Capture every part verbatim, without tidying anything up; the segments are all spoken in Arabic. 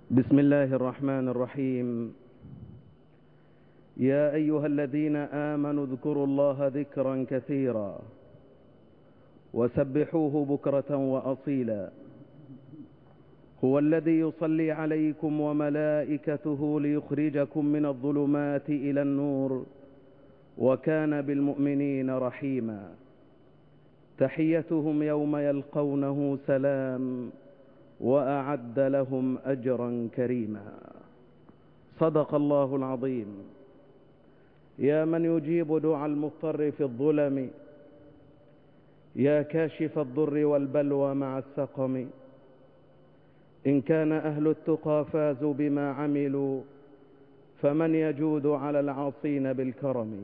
بسم الله الرحمن الرحيم. يا أيها الذين آمنوا اذكروا الله ذكرا كثيرا وسبحوه بكرة وأصيلا. هو الذي يصلي عليكم وملائكته ليخرجكم من الظلمات إلى النور وكان بالمؤمنين رحيما. تحيتهم يوم يلقونه سلام وأعد لهم أجرا كريما. صدق الله العظيم. يا من يجيب دعاء المضطر في الظلم، يا كاشف الضر والبلوى مع السقم، إن كان أهل التقى فازوا بما عملوا، فمن يجود على العاصين بالكرم.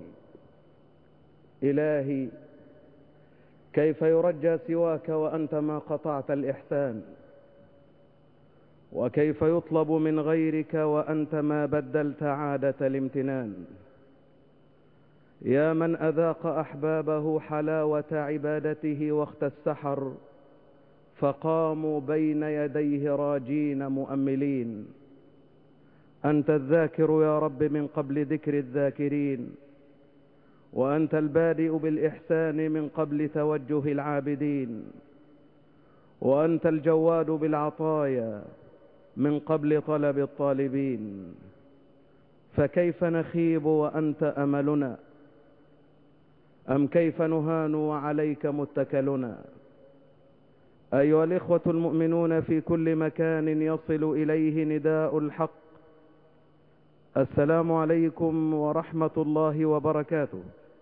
إلهي، كيف يرجى سواك وأنت ما قطعت الإحسان، وكيف يطلب من غيرك وأنت ما بدلت عادة الامتنان. يا من أذاق أحبابه حلاوة عبادته وقت السحر، فقاموا بين يديه راجين مؤملين. أنت الذاكر يا رب من قبل ذكر الذاكرين، وأنت البادئ بالإحسان من قبل توجه العابدين، وأنت الجواد بالعطايا من قبل طلب الطالبين. فكيف نخيب وأنت أملنا، أم كيف نهان وعليك متكلنا؟ أيها الإخوة المؤمنون في كل مكان يصل إليه نداء الحق، السلام عليكم ورحمة الله وبركاته.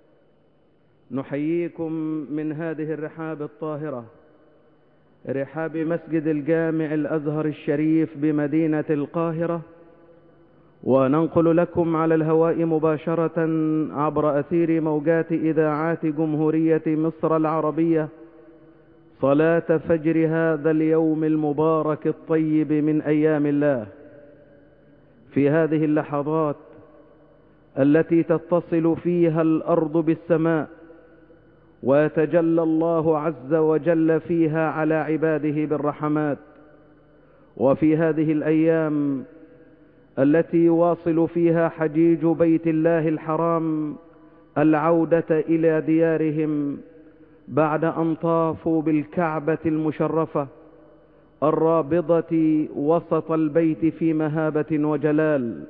نحييكم من هذه الرحاب الطاهرة، رحاب مسجد الجامع الأزهر الشريف بمدينة القاهرة، وننقل لكم على الهواء مباشرة عبر أثير موجات إذاعات جمهورية مصر العربية صلاة فجر هذا اليوم المبارك الطيب من أيام الله. في هذه اللحظات التي تتصل فيها الأرض بالسماء ويتجلى الله عز وجل فيها على عباده بالرحمات، وفي هذه الأيام التي يواصل فيها حجيج بيت الله الحرام العودة إلى ديارهم بعد أن طافوا بالكعبة المشرفة الرابضة وسط البيت في مهابة وجلال،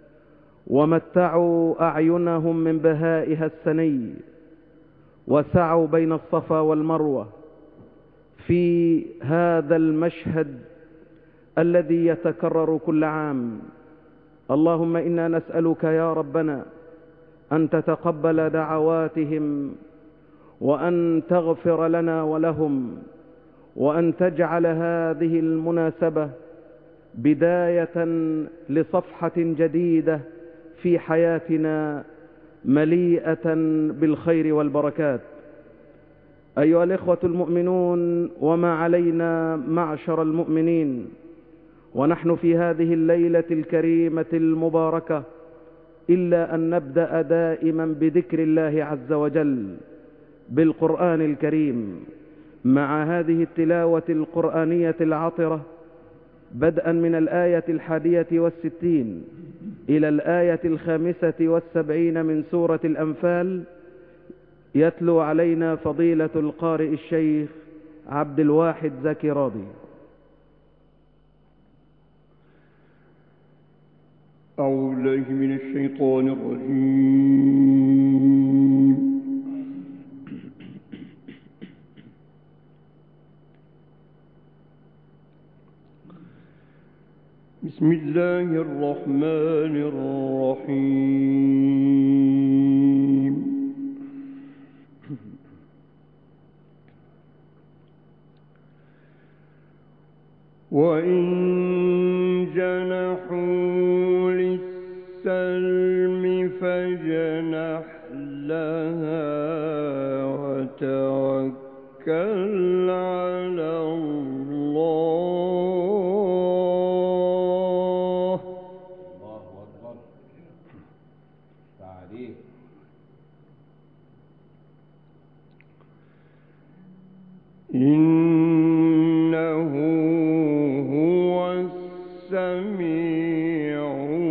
ومتعوا أعينهم من بهائها السني، وسعوا بين الصفا والمروة في هذا المشهد الذي يتكرر كل عام. اللهم إنا نسألك يا ربنا أن تتقبل دعواتهم، وأن تغفر لنا ولهم، وأن تجعل هذه المناسبة بداية لصفحة جديدة في حياتنا مليئة بالخير والبركات. أيها الإخوة المؤمنون، وما علينا معشر المؤمنين ونحن في هذه الليلة الكريمة المباركة إلا أن نبدأ دائما بذكر الله عز وجل بالقرآن الكريم، مع هذه التلاوة القرآنية العطرة، بدءا من الآية الحادية والستين إلى الآية الخامسة والسبعين من سورة الأنفال. يتلو علينا فضيلة القارئ الشيخ عبد الواحد زكي راضي. أعوذ بالله من الشيطان الرجيم. بسم الله الرحمن الرحيم. وإن جنحوا للسلم فاجنح لها وتوكل على الله. الله أكبر. تعالي. إنه هو السميع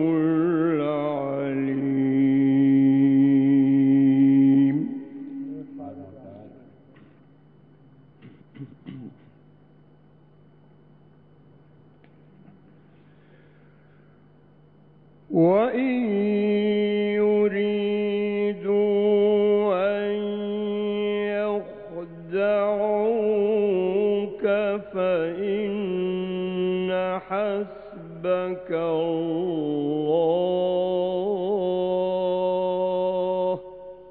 العليم. وإن يريدوا أن يخدعوك فإن حسبك الله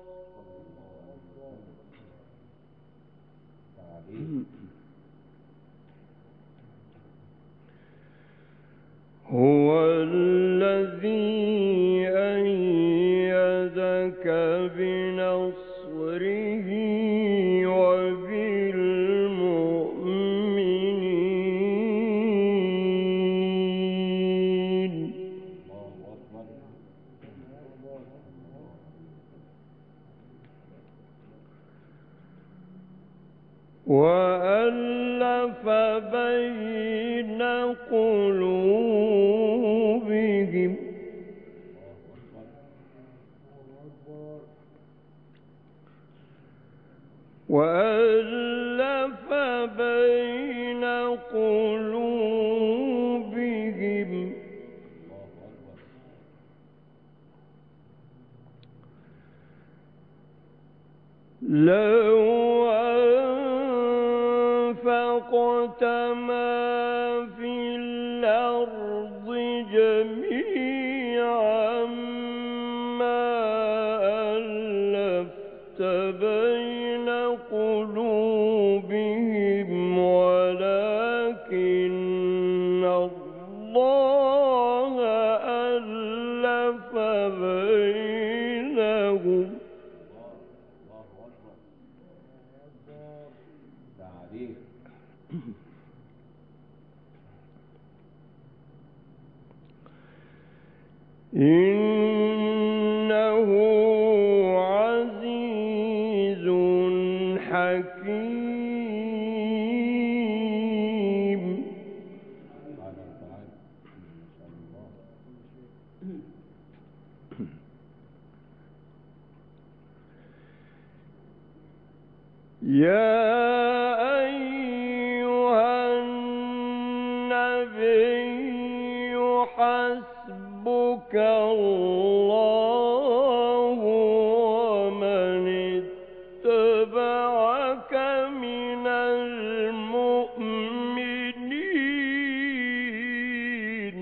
هو الذي أيدك بنصره وبالمؤمنين. وألف بين قلوبهم وألف بين قلوبهم لو أنفقت ما في الأرض جميعا ما ألفت بين قلوبهم ولكن الله ألف بينهم. إنه عزيز حكيم. يا أيها النبي حسبك الله ومن اتبعك من المؤمنين.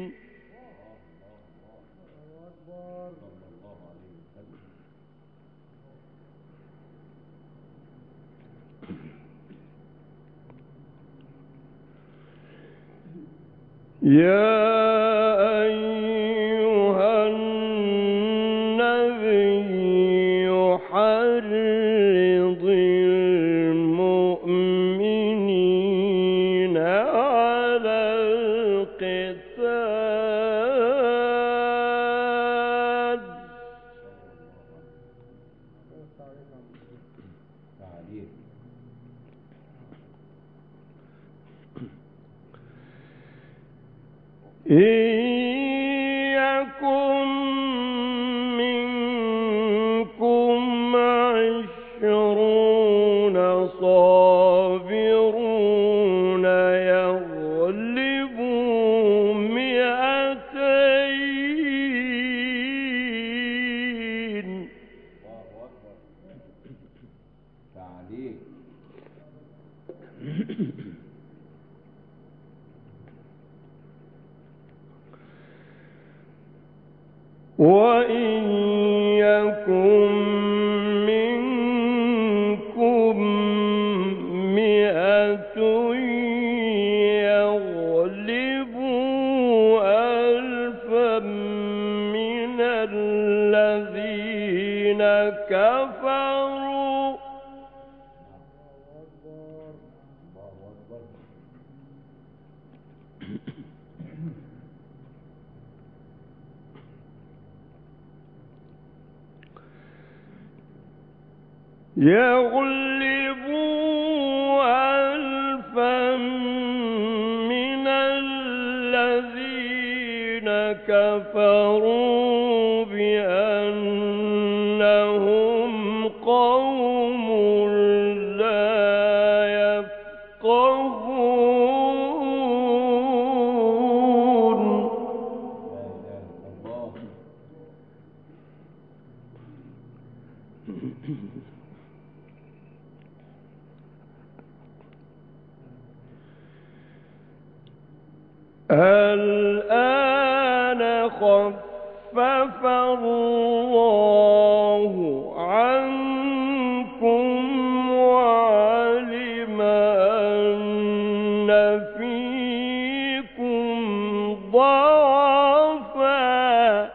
يا أيها النبي حرض المؤمنين على القتال. إن يكن منكم عشرون صابرون يغلبوا مئتين. وإن يكن منكم مئة يغلبوا ألفا من الذين كفروا يغلبوا ألفا من الذين كفروا بأنهم قوم لا يفقهون. الآن خفف الله عنكم وعلم أن فيكم ضعفا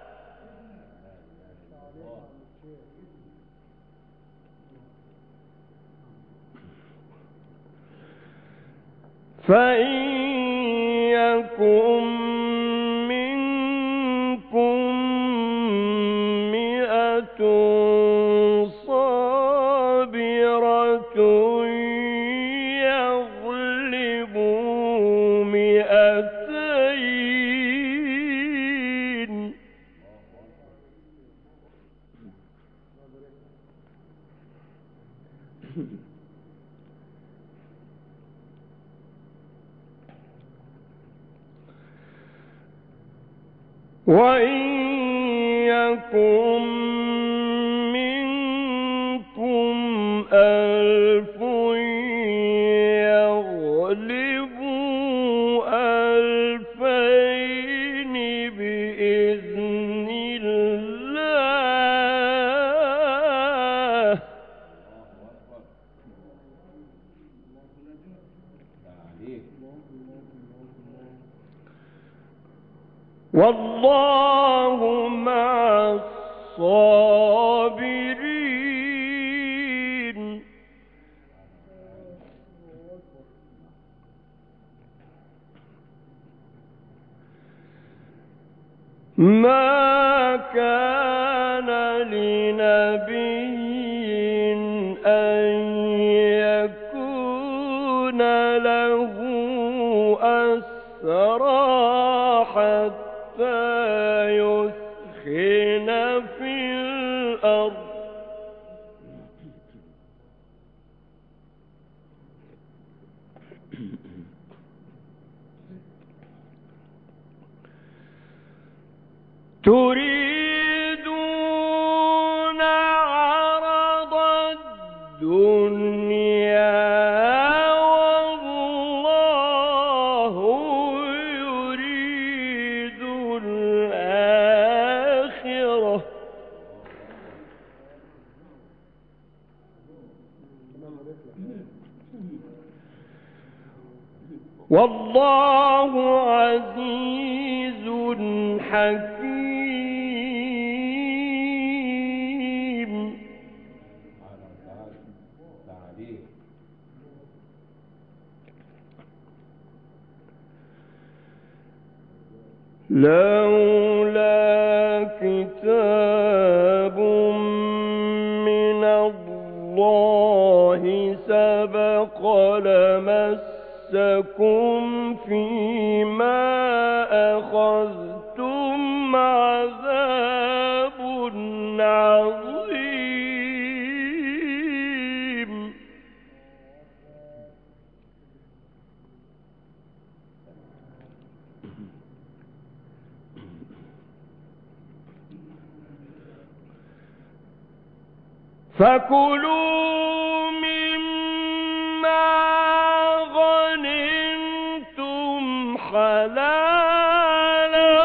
فإن يكن منكم مئة صابرة يغلبوا مئتين وإن يكن منكم ألف يغلبوا ألفين بإذن الله والله مع الصابرين. ما كان لنبي أن يكون له أسرى حتى يثخن في الأرض تريدون عرض الدنيا والله يريد الآخرة والله عزيز حكيم. لولا كتاب من الله سبق لمسكم فيما أخذتم عذاب عظيم. فكلوا مما غنمتم حلالا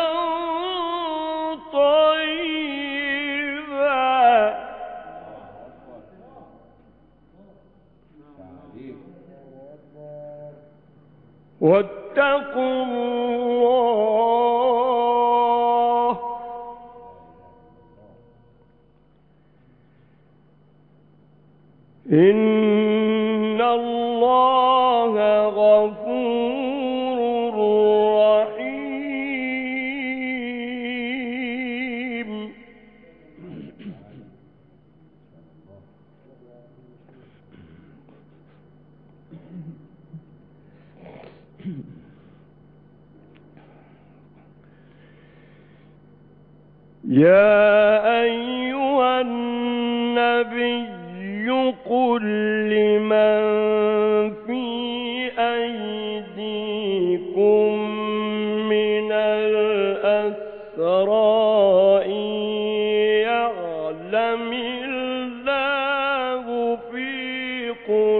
طيبا واتقوا الله إن الله غفور رحيم. يا أيها النبي قل لمن في أيديكم من الأسرى إن يعلم الله في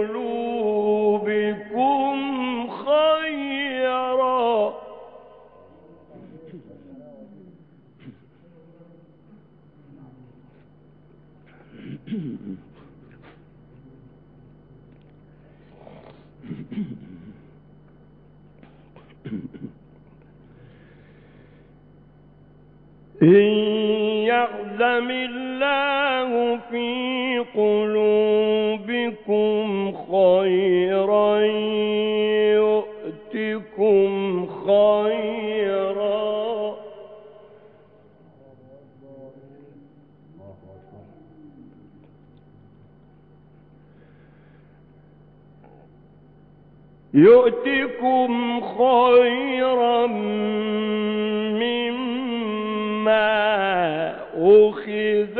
قلوبكم خيرا إن يعلم الله في قلوبكم خيرا يؤتكم خيرا يؤتكم خيرا مما أخذ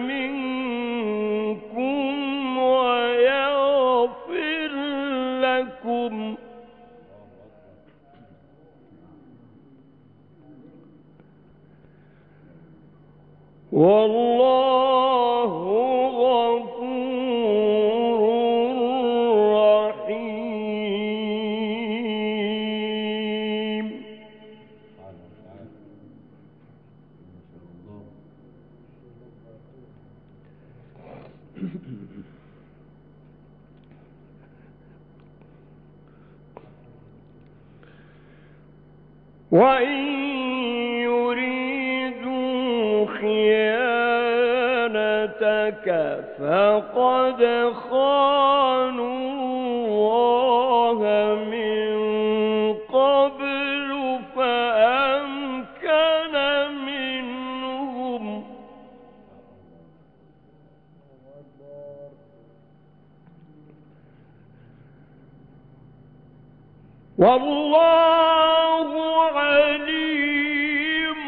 منكم ويغفر لكم والله غفور رحيم. وإن يريدوا خيانتك فقد خانوا الله من قبل فأمكن منهم والله عليم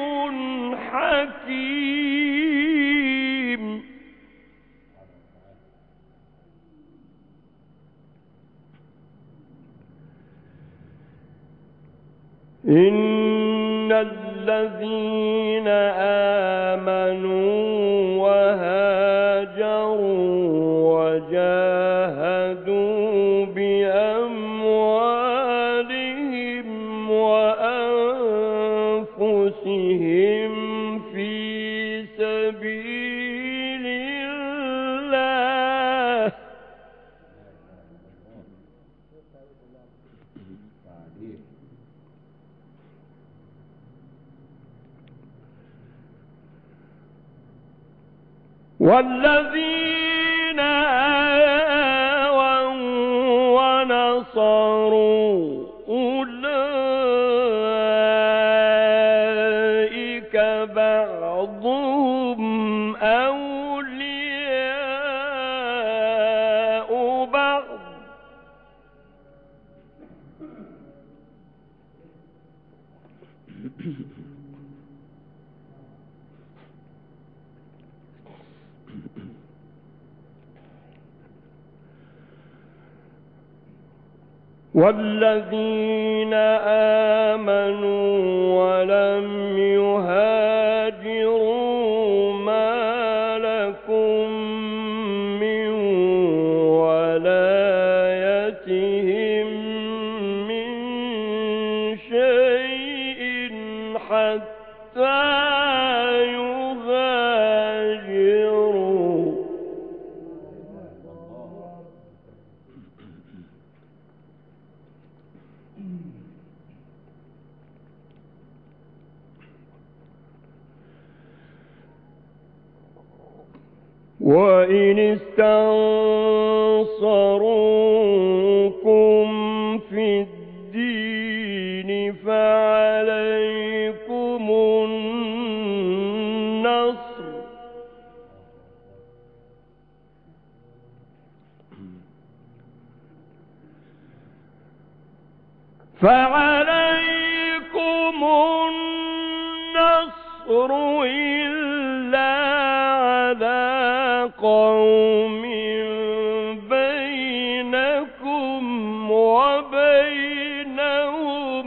حكيم. إن الذين آمنوا وهاجروا وجاهدوا بأموالهم وأنفسهم في سبيل الله والذين آووا ونصروا أولئك بعضهم أولياء بعض والذين آمنوا ولم يهاجروا ما لكم من ولايتهم من شيء حتى يهاجروا وإن استنصروكم في الدين فعليكم النصر فعليكم النصر إلا قوم بينكم وبينهم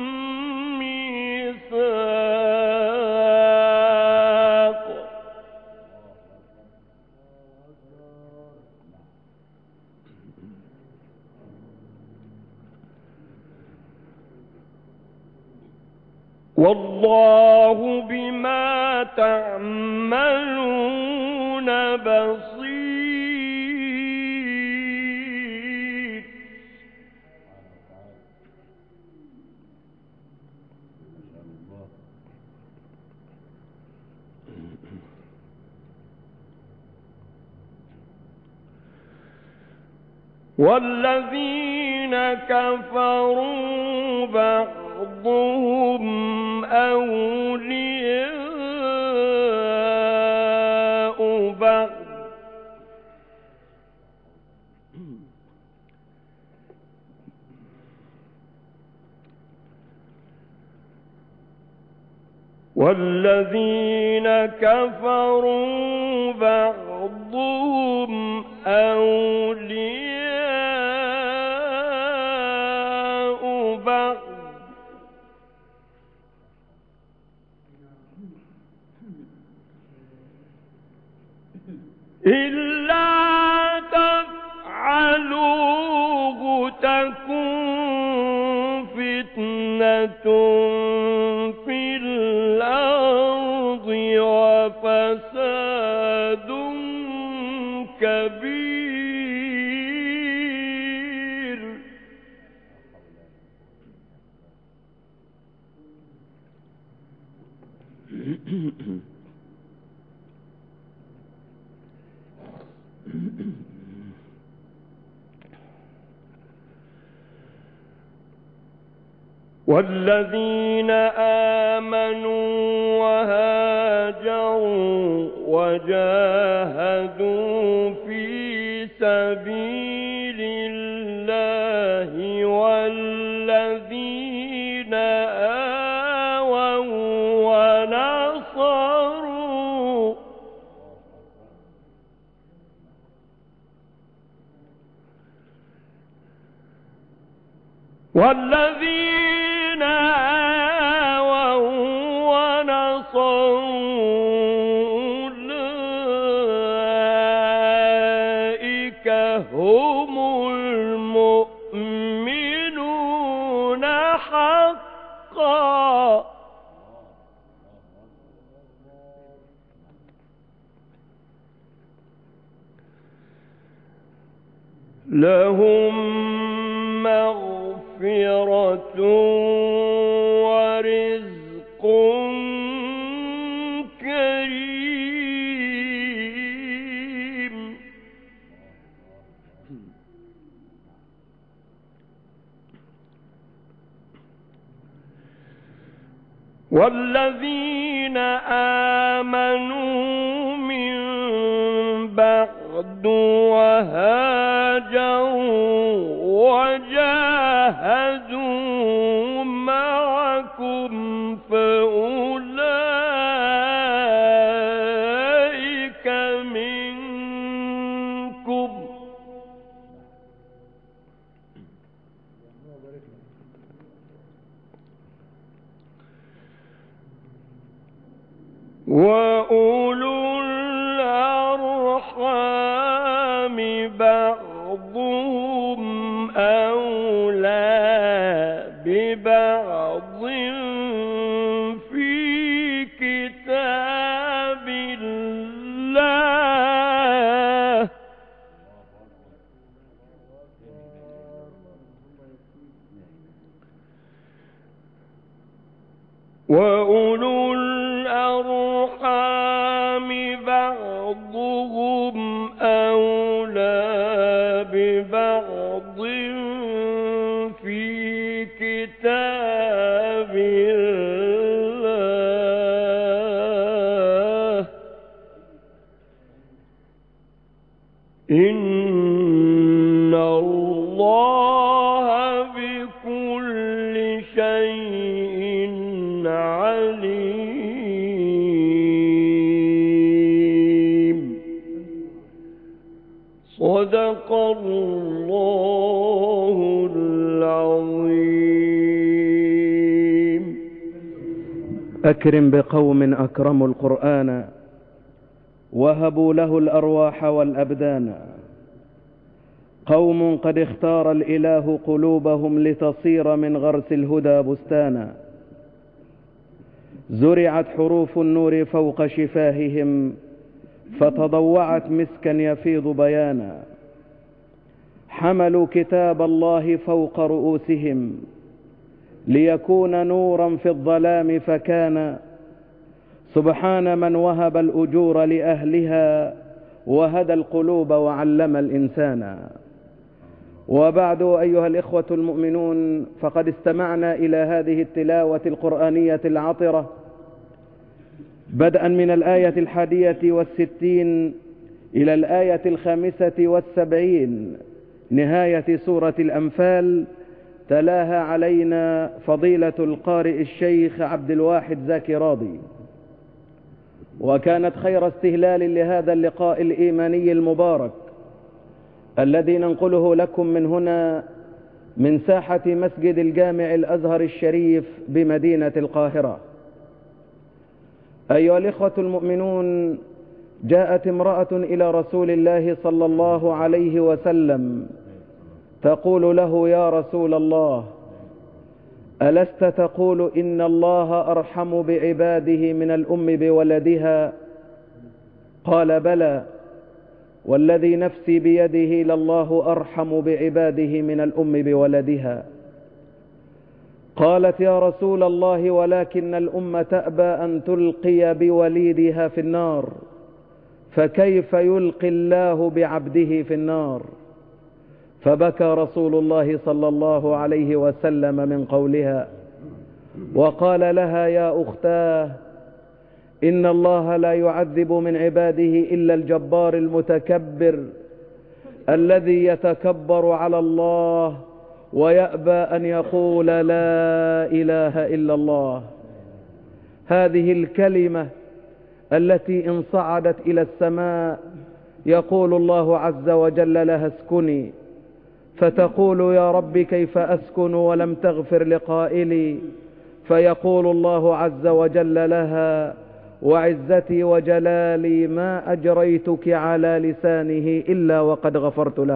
ميثاق والله بما تعملون بصير. والذين كفروا بعضهم أولياء بعض والذين كفروا بعضهم أولياء بعض إلا تفعلوه تكن فتنة في الأرض وفساد كبير. والذين آمنوا وهاجروا وجاهدوا في سبيل الله والذين آووا ونصروا والذين آووا ونصروا أولئك هم المؤمنون حقا. لهم مغفرة ورزق كريم. والذين آمنوا من بعد وهاجروا وجاهدوا معكم فأولئك منكم وأولو الأرحام بعضهم أولى ببعض في كتاب الله وأولو الأرحام بعضهم أولى ببعض في كتاب الله إن الله بكل شيء عليم. صدق الله العظيم. أكرم بقوم أكرموا القرآن وهبوا له الأرواح والأبدان، قوم قد اختار الإله قلوبهم لتصير من غرس الهدى بستانا، زرعت حروف النور فوق شفاههم فتضوعت مسكا يفيض بيانا، حملوا كتاب الله فوق رؤوسهم ليكون نورا في الظلام فكان، سبحان من وهب الأجور لأهلها وهدى القلوب وعلم الإنسان. وبعد أيها الإخوة المؤمنون، فقد استمعنا إلى هذه التلاوة القرآنية العطرة بدءا من الآية الحادية والستين إلى الآية الخامسة والسبعين نهاية سورة الأنفال. تلاها علينا فضيلة القارئ الشيخ عبد الواحد زكي راضي، وكانت خير استهلال لهذا اللقاء الإيماني المبارك الذي ننقله لكم من هنا من ساحة مسجد الجامع الأزهر الشريف بمدينة القاهرة. أيها الإخوة المؤمنون، جاءت امرأة إلى رسول الله صلى الله عليه وسلم تقول له: يا رسول الله، ألست تقول إن الله أرحم بعباده من الأم بولدها؟ قال: بلى، والذي نفسي بيده لله أرحم بعباده من الأم بولدها. قالت: يا رسول الله، ولكن الأم تأبى أن تلقي بوليدها في النار، فكيف يلقي الله بعبده في النار؟ فبكى رسول الله صلى الله عليه وسلم من قولها، وقال لها: يا أختاه، إن الله لا يعذب من عباده إلا الجبار المتكبر الذي يتكبر على الله ويأبى أن يقول لا إله إلا الله. هذه الكلمة التي إن صعدت إلى السماء يقول الله عز وجل لها: اسكني، فتقول: يا رب كيف أسكن ولم تغفر لقائلي؟ فيقول الله عز وجل لها: وعزتي وجلالي ما أجريتك على لسانه إلا وقد غفرت له.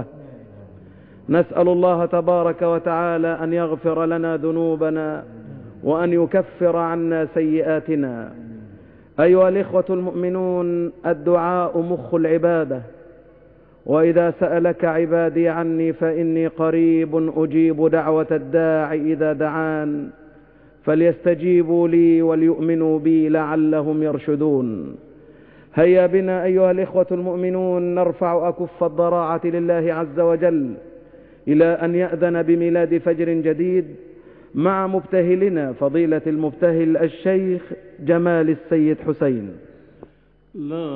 نسأل الله تبارك وتعالى أن يغفر لنا ذنوبنا وأن يكفر عنا سيئاتنا. أيها الإخوة المؤمنون، الدعاء مخ العبادة، وإذا سألك عبادي عني فإني قريب أجيب دعوة الداعي إذا دعان، فليستجيبوا لي وليؤمنوا بي لعلهم يرشدون. هيا بنا أيها الإخوة المؤمنون نرفع أكف الضراعة لله عز وجل إلى أن يأذن بميلاد فجر جديد مع مبتهلنا فضيلة المبتهل الشيخ جمال السيد حسين. لا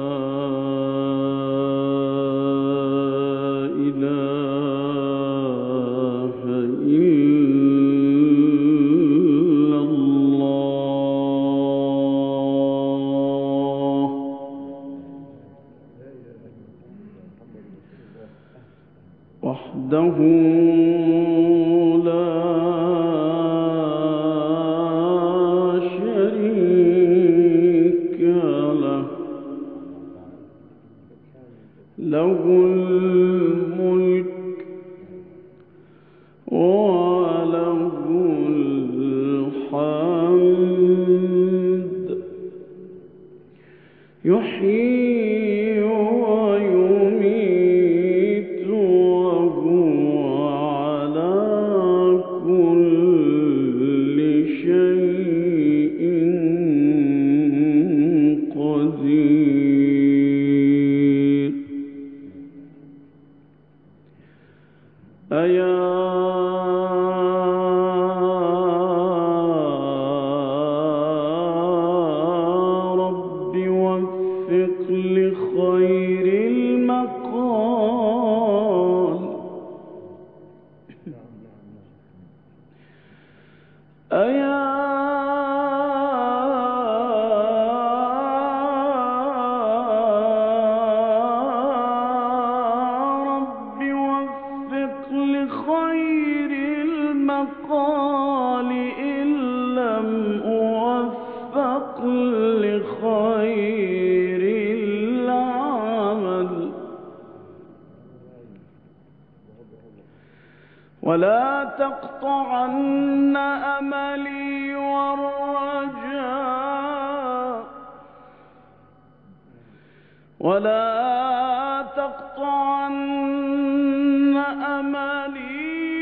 إله إلا الله وحده لا شريك له، له الملك وله الحمد، يحيي ويميت وهو على كل شيء قدير. أيا رب وفق ولا تقطعن أملي والرجاء ولا تقطعن أملي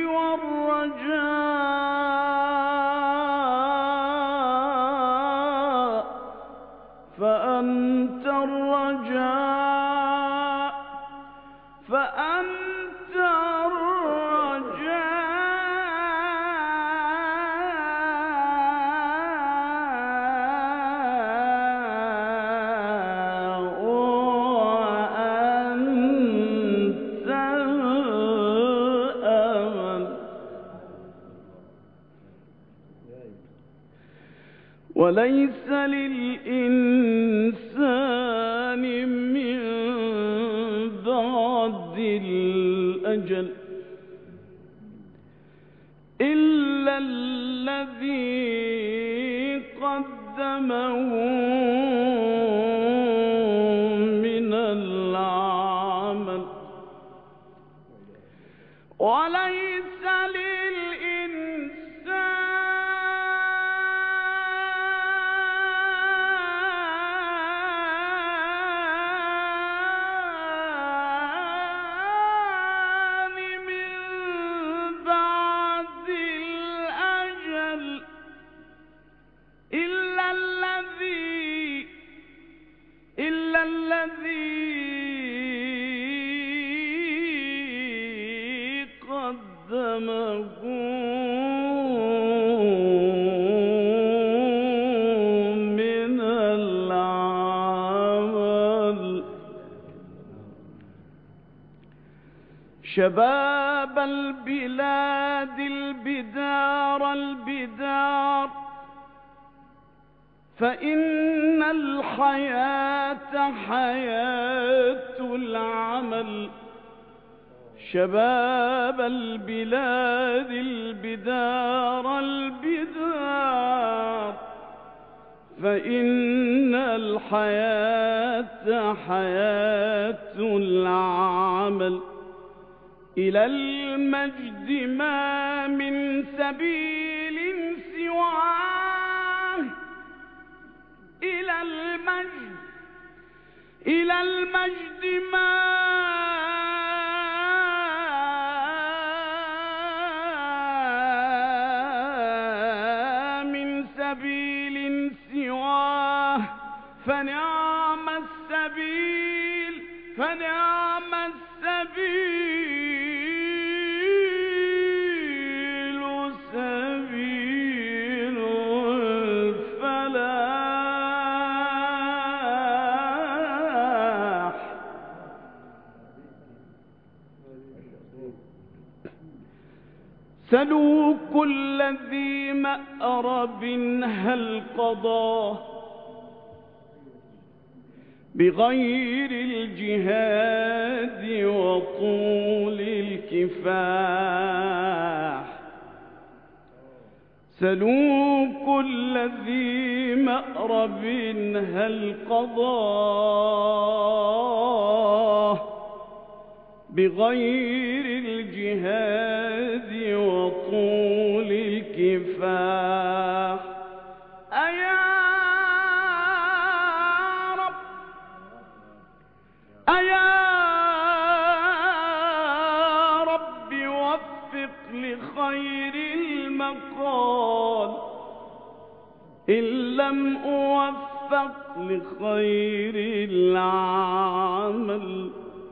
والرجاء فأنت الرجاء فأنت الرجاء وأنت الأمل وليس للإنسان من بعد الأجل إلا الذي قدمه من العمل وليس قدمه من العمل شباب البلاد البدار البدار فإن الحياة حياة العمل شباب البلاد البدار البدار فإن الحياة حياة العمل إلى المجد ما من سبيل سواه إلى المجد إلى المجد ما سبيل سواه فنعم السبيل فنعم السبيل سبيل الفلاح سلوا كل ذي مأرب هل قضى بغير الجهاد وطول الكفاح سلوا كل ذي مأرب هل قضى بغير الجهاد وطول الكفاح أيا رب أيا رب وفق لخير المقال إن لم أوفق لخير العمل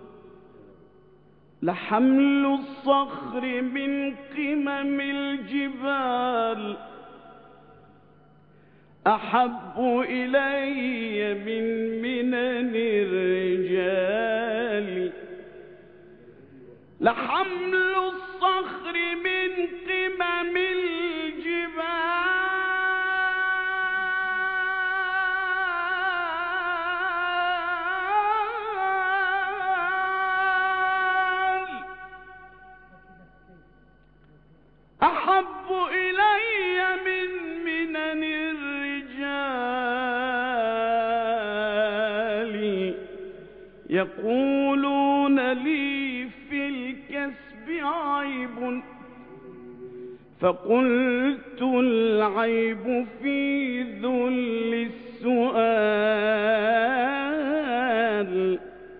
لحمل الصخر من قمم الجبال أحب إلي من منن الرجال لحمل الصخر من قمم الجبال أحب إلي من منن الرجال يقولون لي في الكسب عيب فقلت العيب في ذل السؤال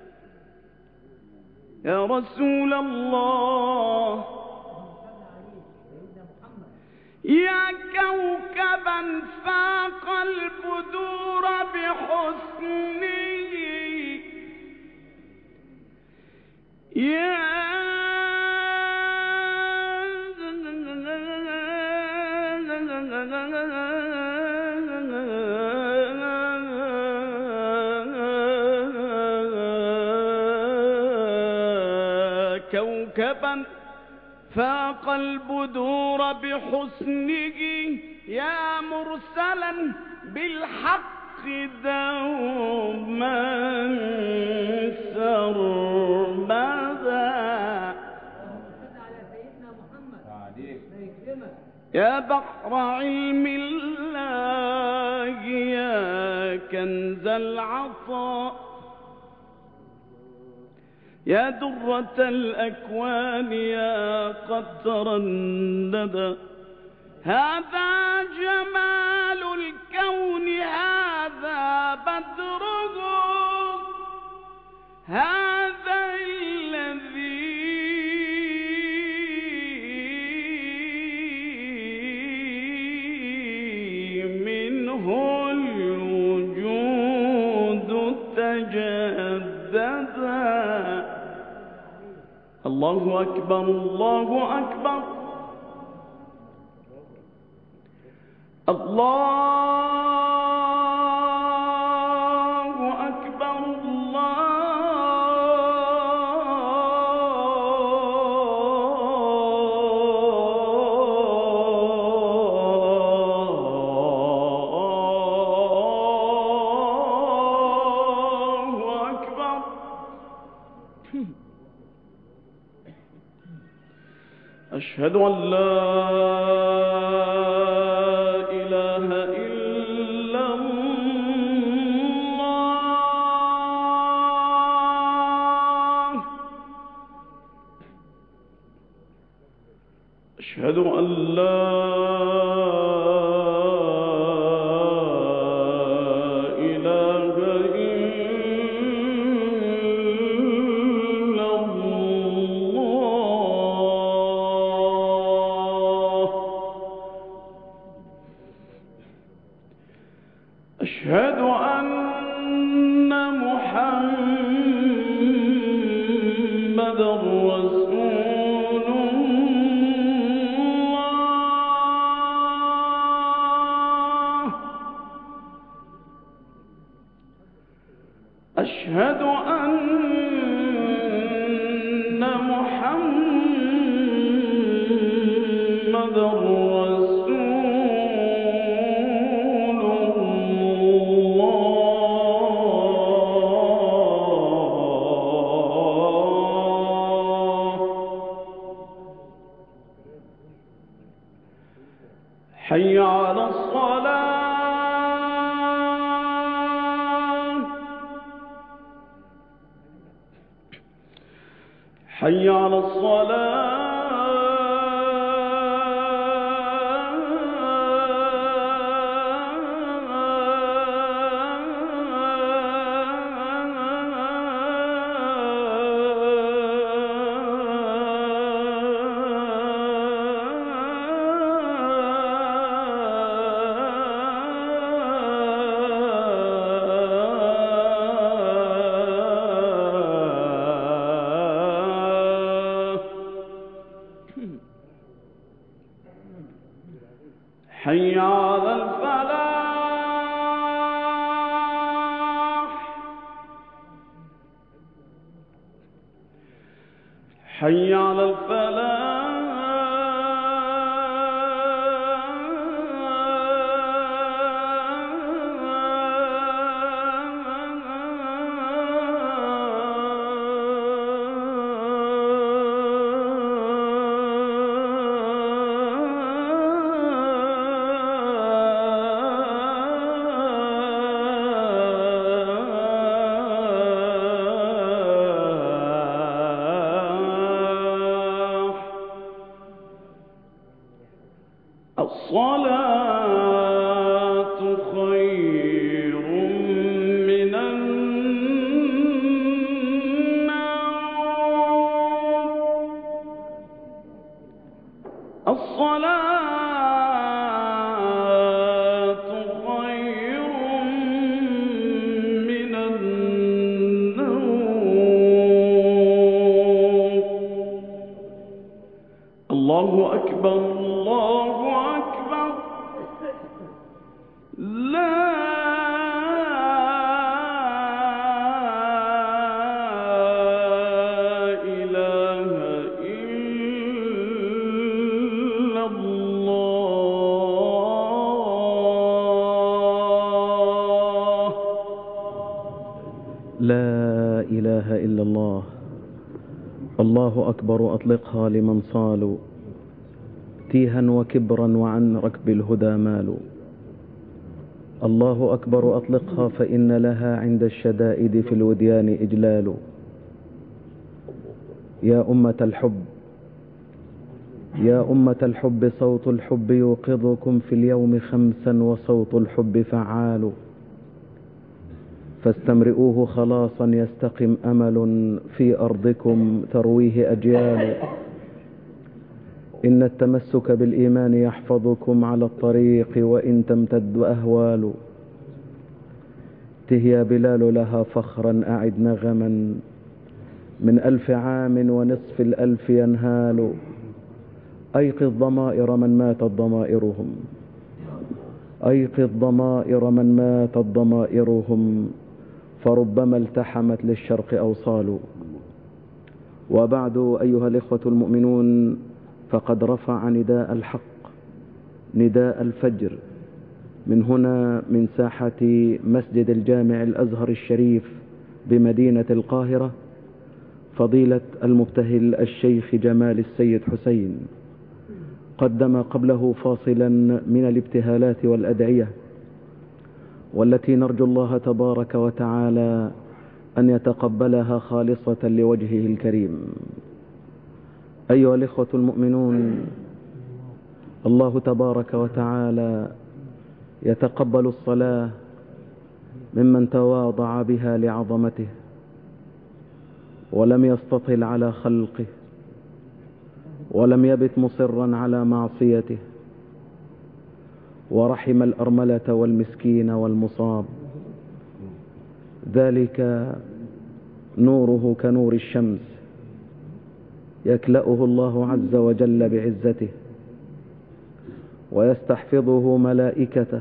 يا رسول الله، يا كوكبا فاق البدور بحسنه، يا كوكبا فاق البدور بحسنه، يا مرسلا بالحق دوما سرمدا، يا بحر علم الله، يا كنز العطاء، يا درة الأكوان، يا قطر الندى، هذا جمال الكون، هذا بدره، هذا الذي منه الوجود تجددا. الله أكبر، الله أكبر، الله أكبر، الله أكبر. أشهد أن لا إله إلا الله، أشهد أن لا إله إلا الله، أشهد أن محمدًا رسول الله، أشهد أن محمدًا رسول حي على الصلاة، حي على الصلاة، حي على الفلاح، حي على الفلاح. خير من النوم. الصلاة خير من النوم. الله أكبر الله أكبر. لا إله إلا الله. لا إله إلا الله. الله أكبر أطلقها لمن صالوا تيها وكبرا وعن ركب الهدى مالوا. الله أكبر أطلقها فإن لها عند الشدائد في الوديان إجلال. يا أمة الحب يا أمة الحب صوت الحب يوقظكم في اليوم خمسا وصوت الحب فعال. فاستمرئوه خلاصا يستقم أمل في أرضكم ترويه أجيال. إن التمسك بالإيمان يحفظكم على الطريق وإن تمتد أهوال. ته يا بلال لها فخرا أعد نغما من ألف عام ونصف الألف ينهال. أيقظ ضمائر من ماتت ضمائرهم أيقظ ضمائر من ماتت ضمائرهم فربما التحمت للشرق أوصال. وبعد أيها الإخوة المؤمنون، فقد رفع نداء الحق نداء الفجر من هنا من ساحة مسجد الجامع الأزهر الشريف بمدينة القاهرة فضيلة المبتهل الشيخ جمال السيد حسين. قدم قبله فاصلا من الابتهالات والأدعية، والتي نرجو الله تبارك وتعالى أن يتقبلها خالصة لوجهه الكريم. أيها الإخوة المؤمنون، الله تبارك وتعالى يتقبل الصلاة ممن تواضع بها لعظمته ولم يستطل على خلقه ولم يبت مصرا على معصيته، ورحم الأرملة والمسكين والمصاب. ذلك نوره كنور الشمس يكلأه الله عز وجل بعزته ويستحفظه ملائكته،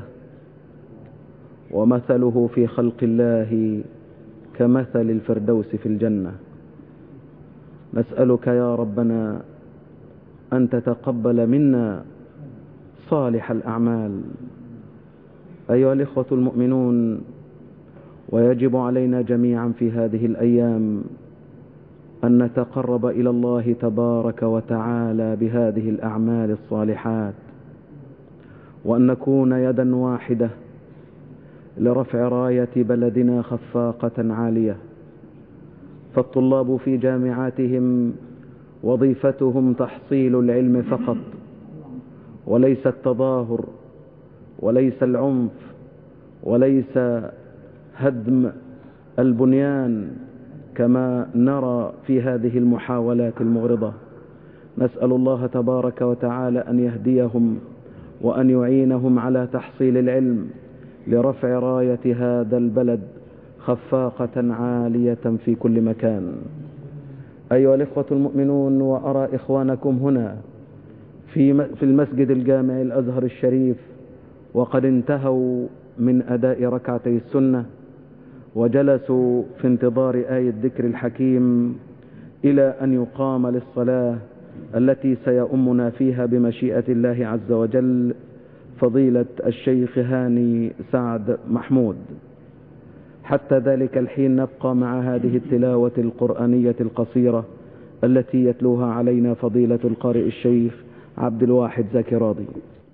ومثله في خلق الله كمثل الفردوس في الجنة. نسألك يا ربنا أن تتقبل منا صالح الأعمال. أيها الإخوة المؤمنون، ويجب علينا جميعا في هذه الأيام أن نتقرب إلى الله تبارك وتعالى بهذه الأعمال الصالحات، وأن نكون يدا واحدة لرفع راية بلدنا خفاقة عالية. فالطلاب في جامعاتهم وظيفتهم تحصيل العلم فقط، وليس التظاهر وليس العنف وليس هدم البنيان كما نرى في هذه المحاولات المغرضة. نسأل الله تبارك وتعالى أن يهديهم وأن يعينهم على تحصيل العلم لرفع راية هذا البلد خفاقة عالية في كل مكان. أيها الإخوة المؤمنون، وأرى إخوانكم هنا في في المسجد الجامع الأزهر الشريف وقد انتهوا من أداء ركعتي السنة وجلسوا في انتظار آية ذكر الحكيم إلى أن يقام للصلاة التي سيؤمنا فيها بمشيئة الله عز وجل فضيلة الشيخ هاني سعد محمود. حتى ذلك الحين نبقى مع هذه التلاوة القرآنية القصيرة التي يتلوها علينا فضيلة القارئ الشيخ عبد الواحد زكي راضي.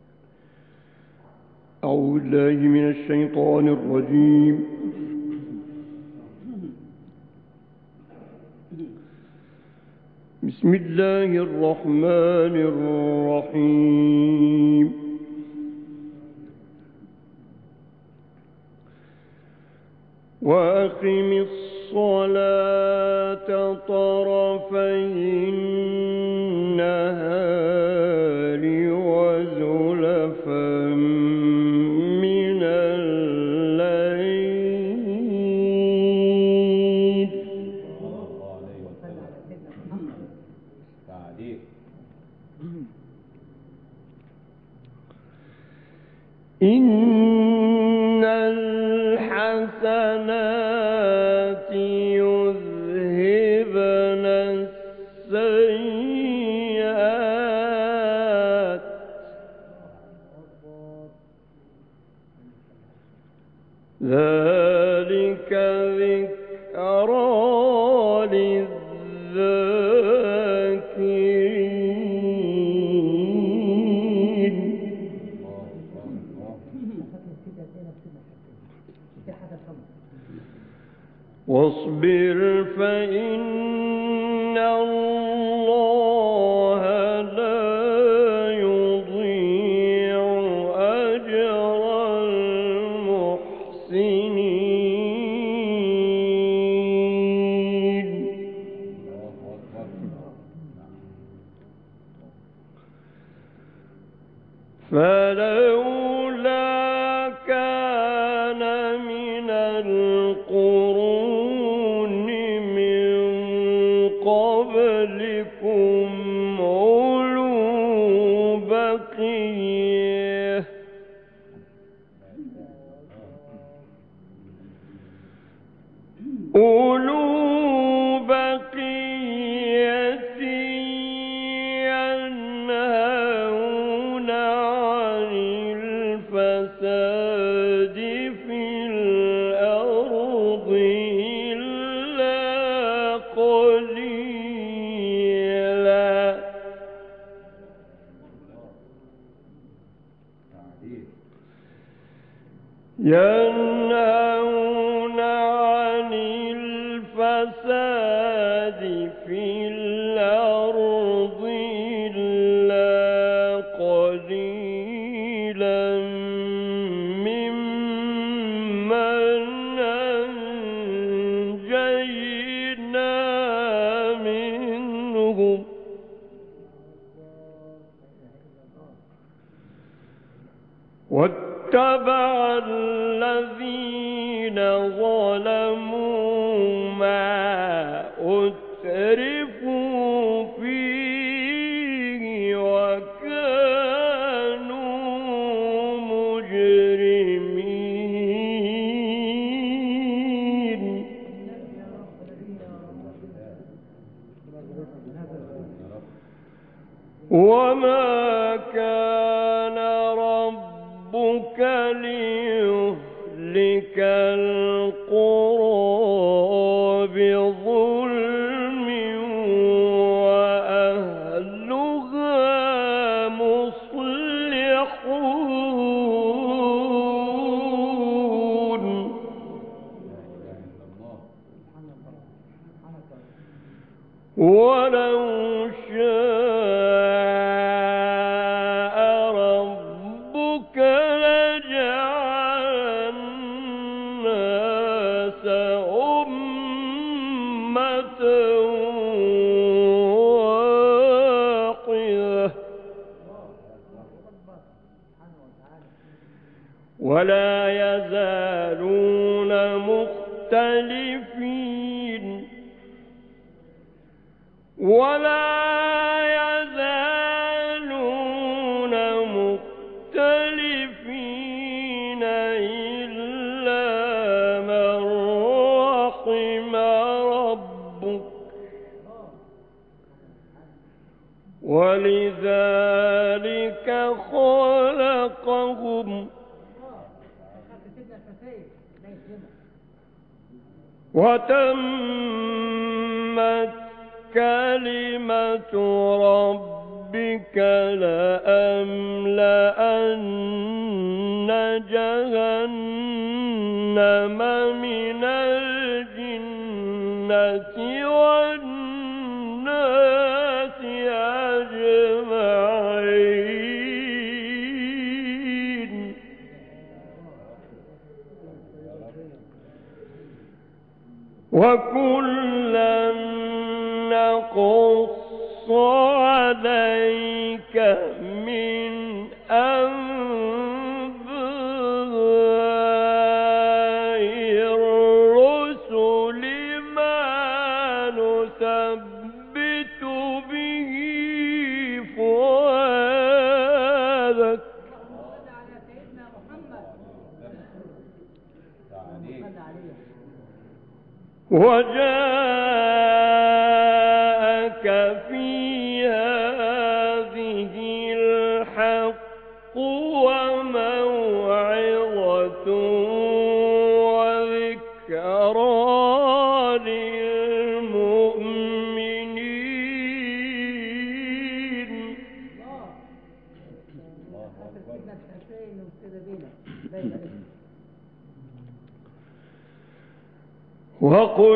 أعوذ بالله من الشيطان الرجيم. بسم الله الرحمن الرحيم. وأقم الصلاة طرفي النهار وزلفا من الليل إن الحسنات يذهبن السيئات ذلك ذكرى للذاكرين واصبر فإن الله لا يضيع أجر المحسنين فلولا كان من القرون من قبلكم أولو بقية أولو بقية ينهون عن الفساد في الأرض إلا قليلا ينهون عن الفساد في الأرض إلا قليلا ممن أنجينا منهم واتبع الذين ظلموا ما أترفوا فيه وكانوا مجرمين وما كان ربك ليهلك القرى بظلم وأهلها مصلحون ولو شاء ربك لجعل الناس أمة واحدة ولا يزالون مختلفين ولا يزالون مختلفين إلا من رحم ربك ولذلك خلقهم وتمت كلمة ربك لأملأن جهنم من الجنة والناس أجمعين وكلا نقص عليك من أنباء الرسل ما نثبت به فؤادك وجاءك في هذه الحق وموعظة وذكرى للمؤمنين. وقل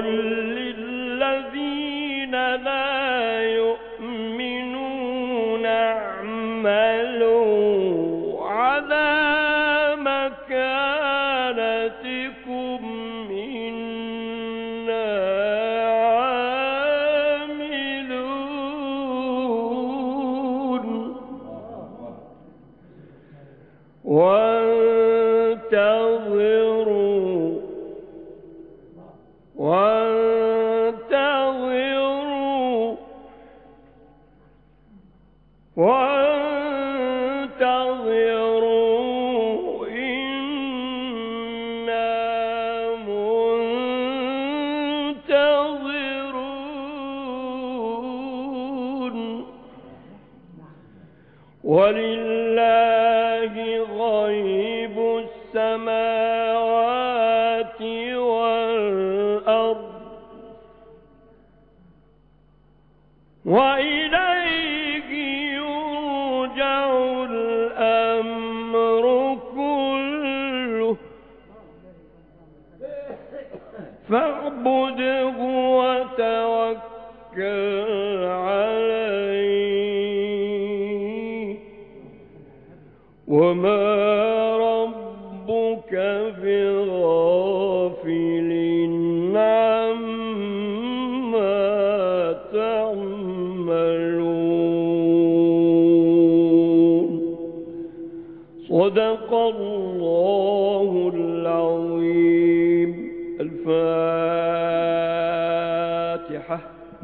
للذين لا يؤمنون اعملوا على مكانتكم إنا عاملون وانتظروا وانتظروا وانتظروا إنا منتظرون. ولله غيب السماوات والأرض وإليه يرجع الأمر كله فاعبده وتوكل عليه وما ربك بغافل عما تعملون. صدق الله العظيم. الفاتحة.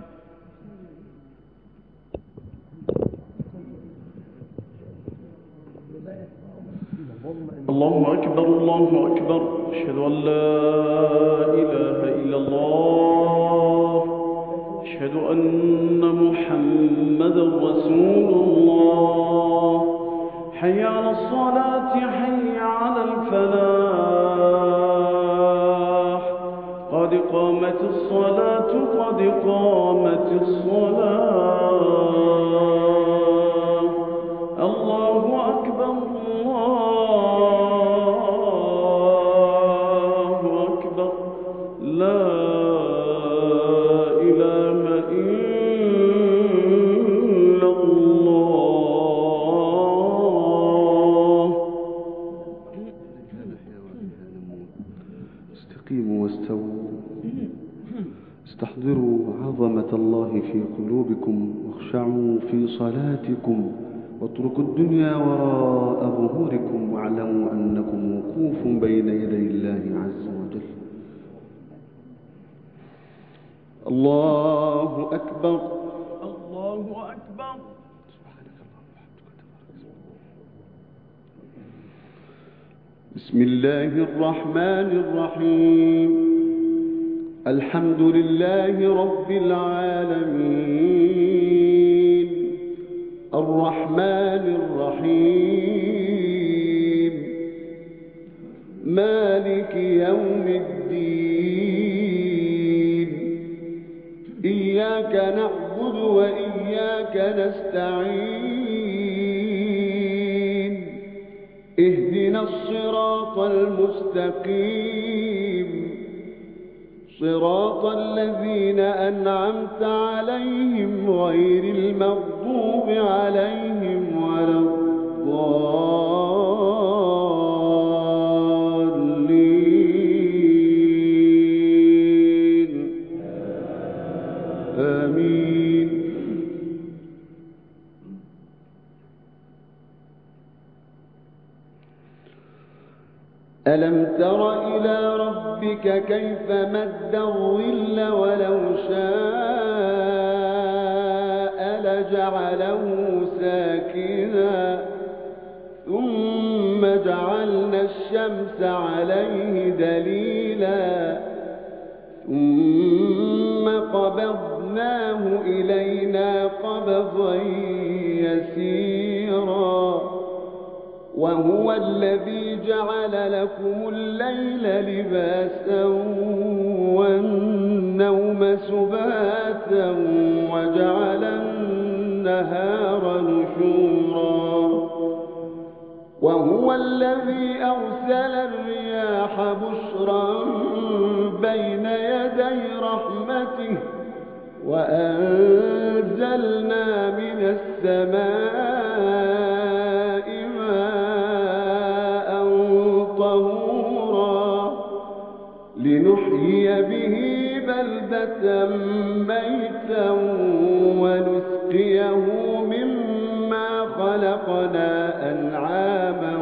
الله أكبر الله أكبر. أشهد أن لا إله إلا الله. أشهد أن محمدا رسول الله. حي على الصلاة حي على الفلاح. قد قامت الصلاة قد قامت الصلاة. الله أكبر الله أكبر. لا إله إلا الله. استقيموا واستووا. استحضروا عظمة الله في قلوبكم واخشعوا في صلاتكم واتركوا الدنيا وراء ظهوركم واعلموا أنكم وقوف بين يدي الله عز وجل. الله أكبر الله أكبر. بسم الله الرحمن الرحيم. الحمد لله رب العالمين الرحمن الرحيم مالك يوم الدين. إياك نعبد وإياك نستعين. اهدنا الصراط المستقيم صراط الذين أنعمت عليهم غير المغضوب عليهم ولا الضالين. ألم تر إلى ربك كيف مد الظل ولو شاء لجعله ساكنا ثم جعلنا الشمس عليه دليلا ثم قبضناه إلينا قبضا يسيرا وهو الذي جعل لكم الليل لباسا والنوم سباتا وجعل النهار نشورا وهو الذي أرسل الرياح بشرا بين يدي رحمته وأنزلنا من السماء ماء طهورا لنحيي به بلدة ميتا ونسقيه مما خلقنا أنعاما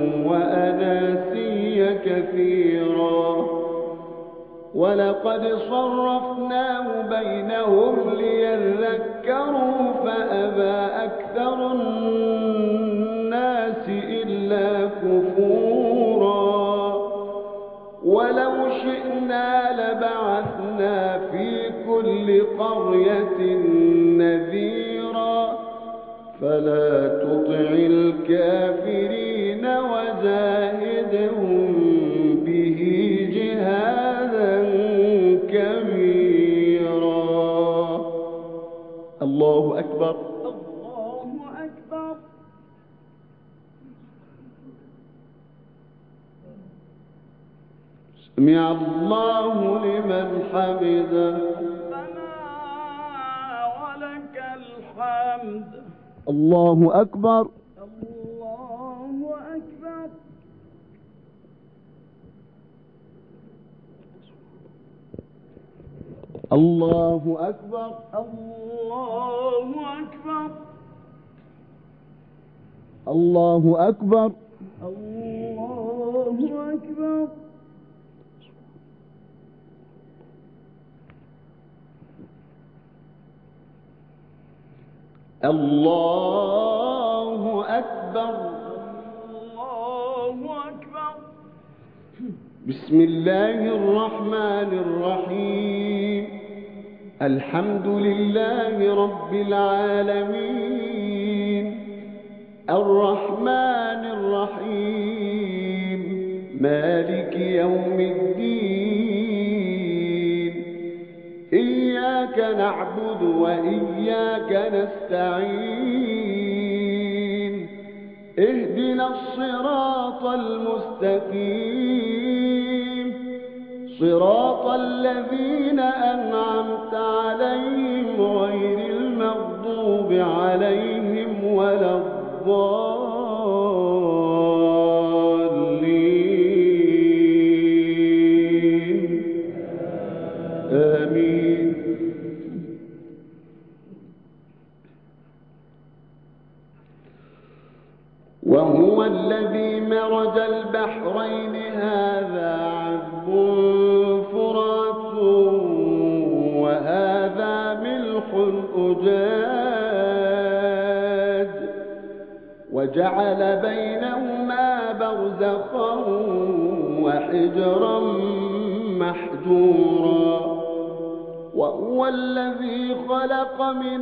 وأناسيا كثيرا ولقد صرفناه بينهم ليذكروا فأبى أكثر الناس إلا كفورا ولو شئنا لبعثنا في كل قرية نذيرا فلا تطع الكافرين وجاهدهم به جهادا كبيرا. الله أكبر. الله أكبر. سمع الله لمن حمده. ربنا ولك الحمد. الله أكبر. الله أكبر. الله أكبر. الله أكبر. الله أكبر. الله أكبر. الله أكبر. الله أكبر. بسم الله الرحمن الرحيم. الحمد لله رب العالمين الرحمن الرحيم مالك يوم الدين إياك نعبد وإياك نستعين اهدنا الصراط المستقيم صراط الذين أنعمت عليهم غير المغضوب عليهم ولا الضالين آمين. وهو الذي مرج البحرين هذا عذب فرات وهذا ملح أجاج وجعل بينهما برزخا وحجرا محجورا وهو الذي خلق من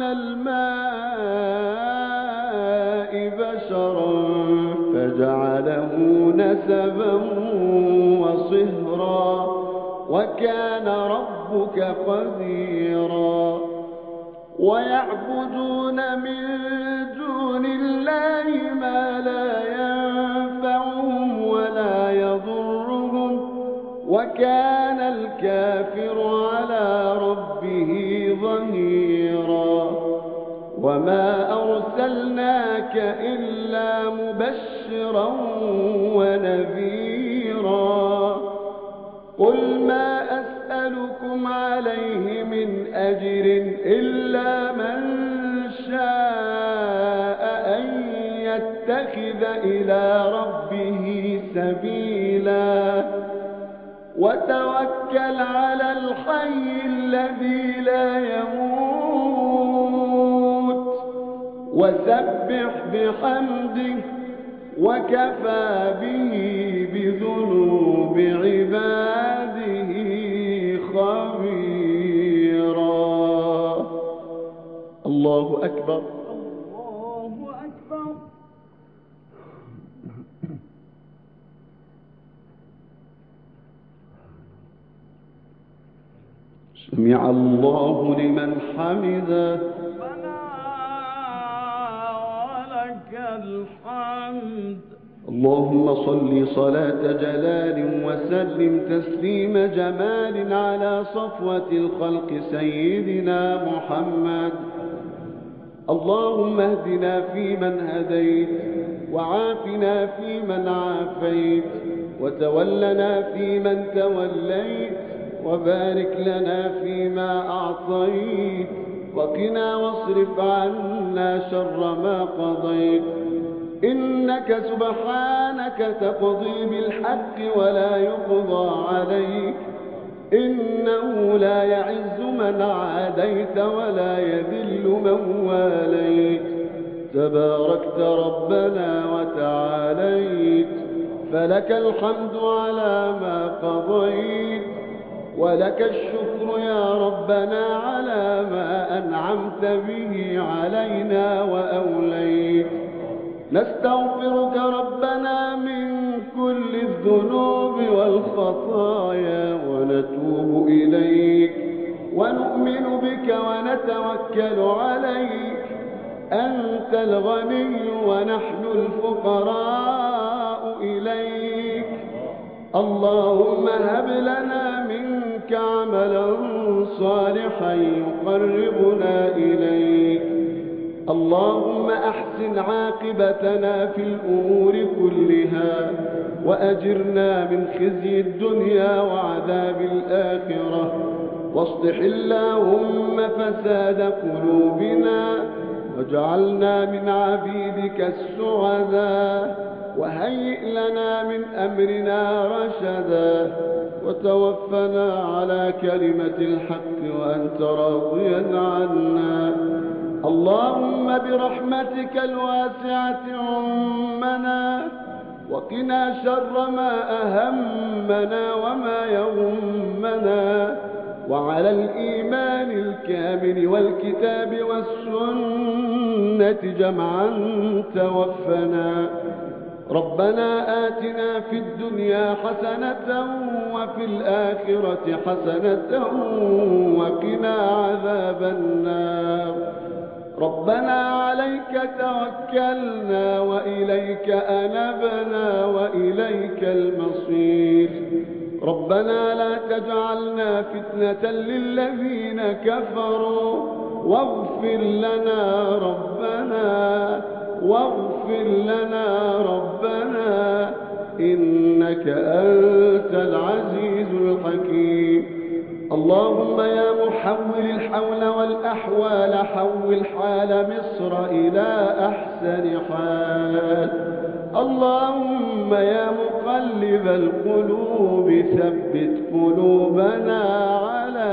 الماء بشرا فجعله نسبا وصهرا وكان ربك قديرا. ويعبدون من دون الله ما لا ينفعهم ولا يضرهم وكان الكافر على ربه ظهيرا. وما أرسلناك إلا مبشرا ونذيرا. قل ما أسألكم عليه من أجر إلا من شاء أن يتبع يتخذ إلى ربه سبيلا وتوكل على الحي الذي لا يموت وسبح بحمده وكفى به بذنوب عباده خبيرا. الله أكبر. الله أكبر. سمع الله لمن حمده. ربنا ولك الحمد. اللهم صل صلاة جلال وسلم تسليم جمال على صفوة الخلق سيدنا محمد. اللهم اهدنا فيمن هديت وعافنا فيمن عافيت وتولنا فيمن توليت وبارك لنا فيما أعطيت وقنا واصرف عنا شر ما قضيت. إنك سبحانك تقضي بالحق ولا يقضى عليك. إنه لا يعز من عاديت ولا يذل من واليت. تباركت ربنا وتعاليت فلك الحمد على ما قضيت ولك الشكر يا ربنا على ما أنعمت به علينا وأوليت. نستغفرك ربنا من كل الذنوب والخطايا ونتوب إليك ونؤمن بك ونتوكل عليك. أنت الغني ونحن الفقراء إليك. اللهم هب لنا منك عملا صالحا يقربنا إليك. اللهم أحسن عاقبتنا في الأمور كلها وأجرنا من خزي الدنيا وعذاب الآخرة واصلح اللهم فساد قلوبنا واجعلنا من عبيدك السعداء وهيئ لنا من أمرنا رشدا وتوفنا على كلمة الحق وأنت راضيا عنا. اللهم برحمتك الواسعة عمنا وقنا شر ما أهمنا وما يغمنا وعلى الإيمان الكامل والكتاب والسنة جمعا توفنا. ربنا آتنا في الدنيا حسنة وفي الآخرة حسنة وقنا عذاب النار. ربنا عليك توكلنا وإليك أنبنا وإليك المصير. ربنا لا تجعلنا فتنة للذين كفروا واغفر لنا ربنا واغفر لنا ربنا إنك أنت العزيز الحكيم. اللهم يا محول الحول والأحوال حول حال مصر إلى أحسن حال. اللهم يا مقلب القلوب ثبت قلوبنا على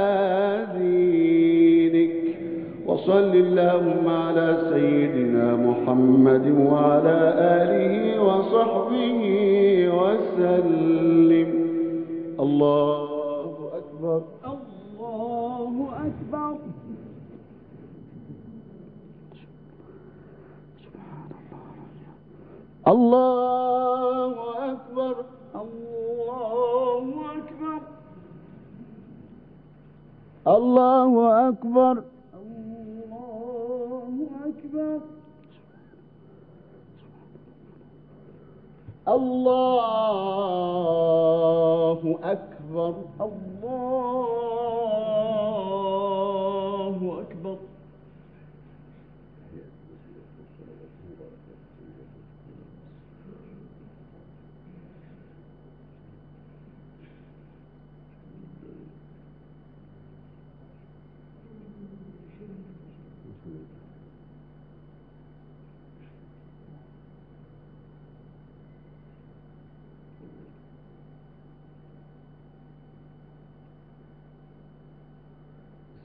دينك. وصل اللهم على سيدنا محمد وعلى آله وصحبه وسلم. الله أكبر. الله أكبر. الله أكبر. الله أكبر. الله أكبر. الله أكبر. الله أكبر. الله أكبر.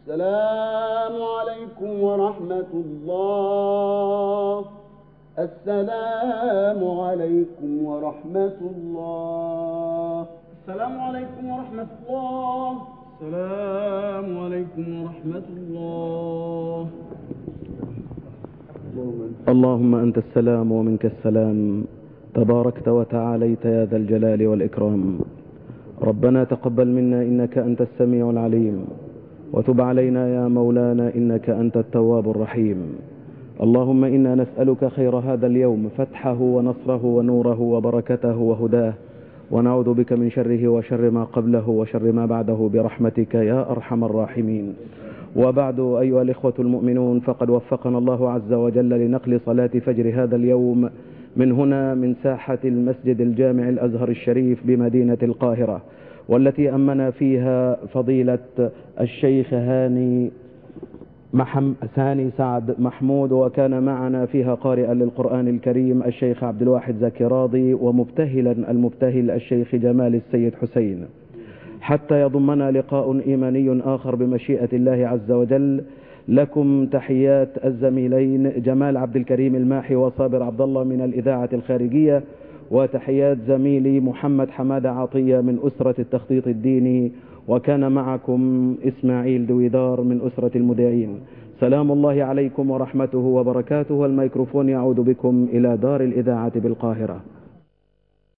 السلام عليكم ورحمة الله. السلام عليكم ورحمة الله. السلام عليكم ورحمة الله. السلام عليكم ورحمة الله. اللهم أنت السلام ومنك السلام، تباركت وتعاليت يا ذا الجلال والإكرام. ربنا تقبل منا إنك أنت السميع العليم، وتب علينا يا مولانا إنك أنت التواب الرحيم. اللهم إنا نسألك خير هذا اليوم، فتحه ونصره ونوره وبركته وهداه، ونعوذ بك من شره وشر ما قبله وشر ما بعده برحمتك يا أرحم الراحمين. وبعد أيها الإخوة المؤمنون، فقد وفقنا الله عز وجل لنقل صلاة فجر هذا اليوم من هنا من ساحة المسجد الجامع الأزهر الشريف بمدينة القاهرة، والتي أمنا فيها فضيلة الشيخ هاني محمد ثاني سعد محمود، وكان معنا فيها قارئا للقرآن الكريم الشيخ عبد الواحد زكي راضي، ومبتهلا المبتهل الشيخ جمال السيد حسين، حتى يضمنا لقاء إيماني آخر بمشيئة الله عز وجل. لكم تحيات الزميلين جمال عبد الكريم الماحي وصابر عبد الله من الإذاعة الخارجية، وتحيات زميلي محمد حمادة عطية من أسرة التخطيط الديني، وكان معكم إسماعيل دويدار من أسرة المذيعين. سلام الله عليكم ورحمته وبركاته، والميكروفون يعود بكم إلى دار الإذاعة بالقاهرة.